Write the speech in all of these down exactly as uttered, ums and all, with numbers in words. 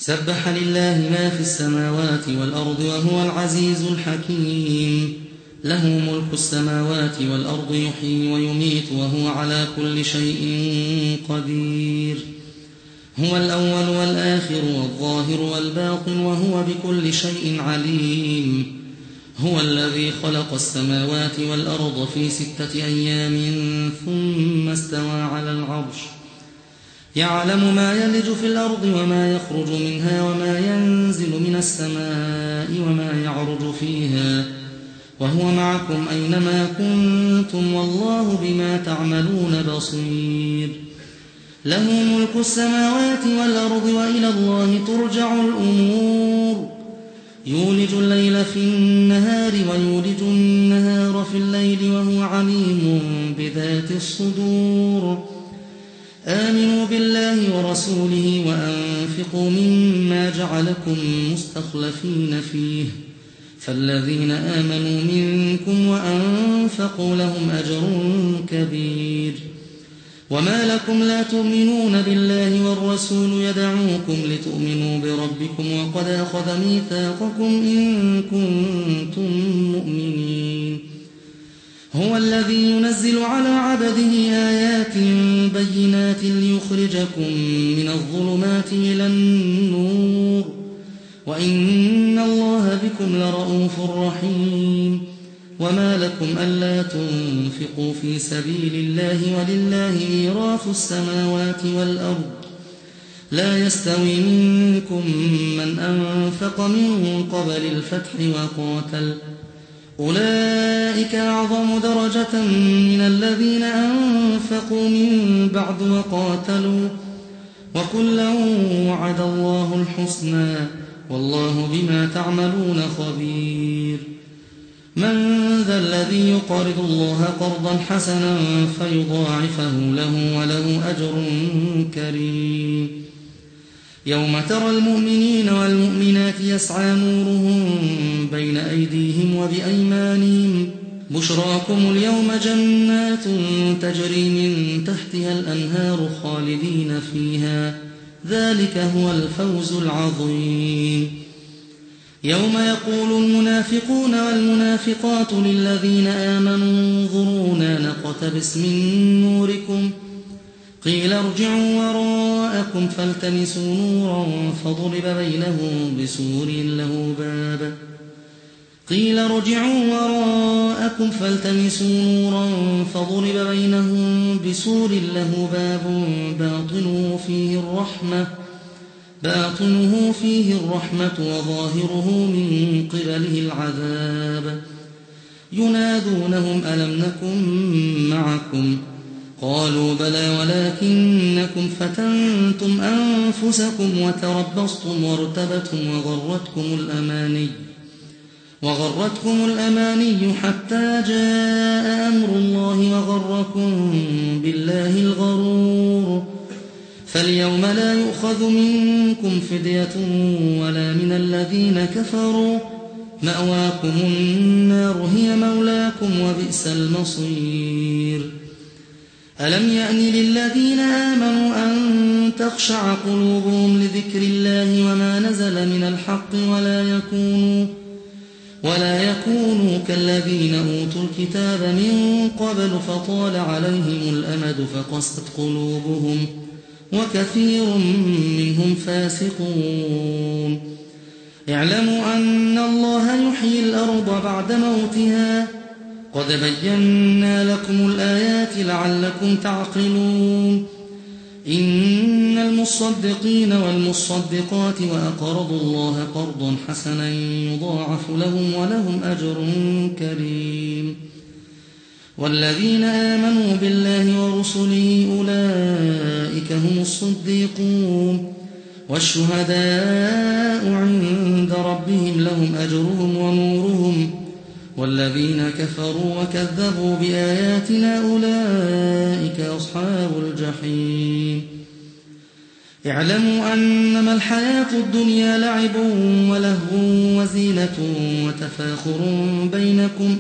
سبح لله ما في السماوات والأرض وهو العزيز الحكيم. له ملك السماوات والأرض يحيي ويميت وهو على كل شيء قدير. هو الأول والآخر والظاهر والباطن وهو بكل شيء عليم. هو الذي خلق السماوات والأرض في ستة أيام ثم استوى على العرش، يعلم ما يلج في الأرض وما يخرج منها وما ينزل من السماء وما يعرج فيها، وهو معكم أينما كنتم والله بما تعملون بصير. له ملك السماوات والأرض وإلى الله ترجع الأمور. يولج الليل في النهار ويولج النهار في الليل وهو عليم بذات الصدور. آمنوا بالله ورسوله وأنفقوا مما جعلكم مستخلفين فيه، فالذين آمنوا منكم وأنفقوا لهم أجر كبير. وما لكم لا تؤمنون بالله والرسول يدعوكم لتؤمنوا بربكم وقد أخذ ميثاقكم إن كنتم مؤمنين. هو الذي ينزل على عبده آيات بينات ليخرجكم من الظلمات إلى النور، وإن الله بكم لرؤوف رحيم. وما لكم ألا تنفقوا في سبيل الله ولله ميراث السماوات والأرض، لا يستوي منكم من أنفق من قبل الفتح وقاتل، أولئك أعظم درجة من الذين أنفقوا من بعد وقاتلوا، وكلا وعد الله الحسنى والله بما تعملون خبير. من ذا الذي يقرض الله قرضا حسنا فيضاعفه له وله أجر كريم. يوم ترى المؤمنين والمؤمنات يسعى نورهم بين أيديهم وبأيمانهم، بشراكم اليوم جنات تجري من تحتها الأنهار خالدين فيها، ذلك هو الفوز العظيم. يوم يقول المنافقون والمنافقات للذين آمنوا انظرونا نقتبس من نوركم، قيل ارجعوا وراءكم فالتمسوا نورا فضرب بينهم بسور له باب قيل ارجعوا وراءكم فالتمسوا نورا فضرب بينهم بسور له باب باطنه فيه الرحمة باطنه فيه الرحمة وظاهره من قبله العذاب. ينادونهم ألم نكن معكم؟ قالوا بلى ولكنكم فتنتم أنفسكم وتربصتم وارتبتم وغرتكم الأماني وغرتكم الأماني حتى جاء أمر الله وغركم بالله الغرور. فاليوم لا يؤخذ منكم فدية ولا من الذين كفروا، مأواكم النار هي مولاكم وبئس المصير. ألم يأن للذين آمنوا أن تخشع قلوبهم لذكر الله وما نزل من الحق ولا يكونوا ولا يكونوا كالذين أوتوا الكتاب من قبل فطال عليهم الأمد فقست قلوبهم وكثير منهم فاسقون. اعلموا أن الله يحيي الأرض بعد موتها، قد بينا لكم الآيات لعلكم تعقلون. إن المصدقين والمصدقات وأقرضوا الله قرضا حسنا يضاعف لهم ولهم أجر كريم. والذين آمنوا بالله ورسله أولئك هم الصديقون والشهداء عند ربهم لهم أجرهم ونورهم، والذين كفروا وكذبوا بآياتنا أولئك أصحاب الجحيم. اعلموا أنما الحياة الدنيا لعب ولهو وزينة وتفاخر بينكم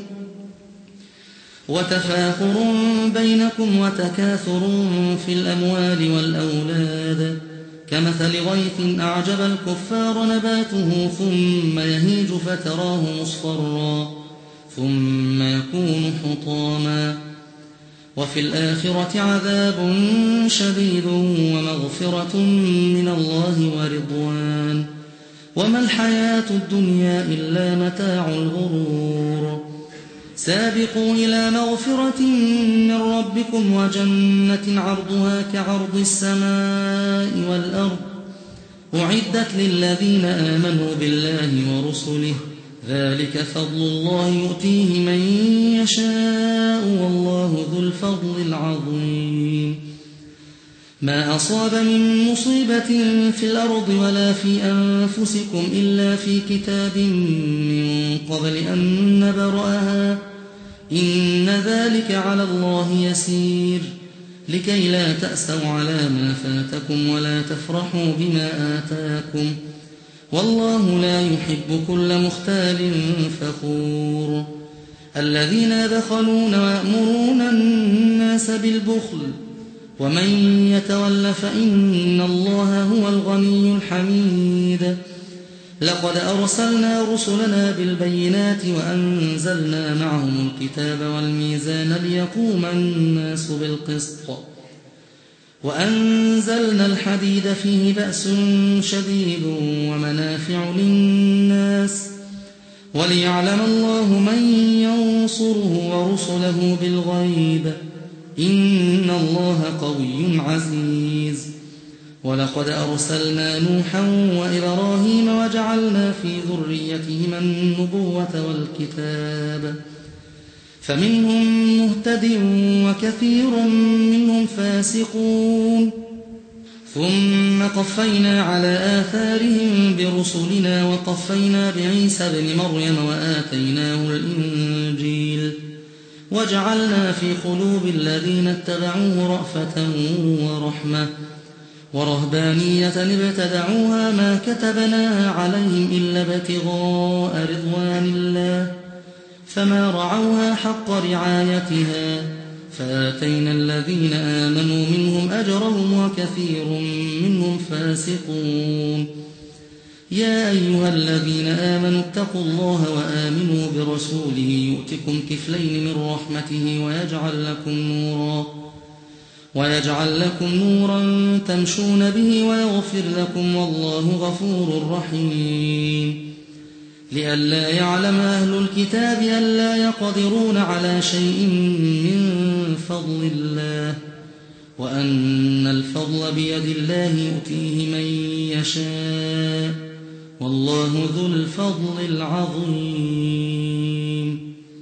وتفاخر بينكم وتكاثر في الأموال والأولاد، كمثل غيث أعجب الكفار نباته ثم يهيج فتراه مصفرا ثم يكون حطاما وفي الآخرة عذاب شديد ومغفرة من الله ورضوان وما الحياة الدنيا إلا متاع الغرور سابقوا إلى مغفرة من ربكم وجنة عرضها كعرض السماء والأرض أعدت للذين آمنوا بالله ورسله ذلك فضل الله يؤتيه من يشاء والله ذو الفضل العظيم ما أصاب من مصيبة في الأرض ولا في أنفسكم إلا في كتاب من قبل أن نبرأها إن ذلك على الله يسير لكي لا تأسوا على ما فاتكم ولا تفرحوا بما آتاكم والله لا يحب كل مختال فخور الذين يبخلون ويأمرون الناس بالبخل ومن يتول فإن الله هو الغني الحميد لقد أرسلنا رسلنا بالبينات وأنزلنا معهم الكتاب والميزان ليقوم الناس بالقسط وأنزلنا الحديد فيه بأس شديد ومنافع للناس وليعلم الله من ينصره ورسله بالغيب إن الله قوي عزيز ولقد أرسلنا نوحا وإبراهيم وجعلنا في ذريتهما النبوة والكتاب فمنهم مهتد وكثير منهم فاسقون ثم قفينا على آثارهم برسلنا وقفينا بعيسى ابن مريم وآتيناه الإنجيل وجعلنا في قلوب الذين اتبعوه رأفة ورحمة ورهبانية ابتدعوها ما كتبناها عليهم إلا ابتغاء رضوان الله فما رعوها حق رعايتها فآتينا الذين آمنوا منهم أجرهم وكثير منهم فاسقون يا أيها الذين آمنوا اتقوا الله وآمنوا برسوله يؤتكم كفلين من رحمته ويجعل لكم نورا ويجعل لكم نورا تمشون به ويغفر لكم والله غفور رحيم لئلا يعلم أهل الكتاب ألا يقدرون على شيء من فضل الله وأن الفضل بيد الله يؤتيه من يشاء والله ذو الفضل العظيم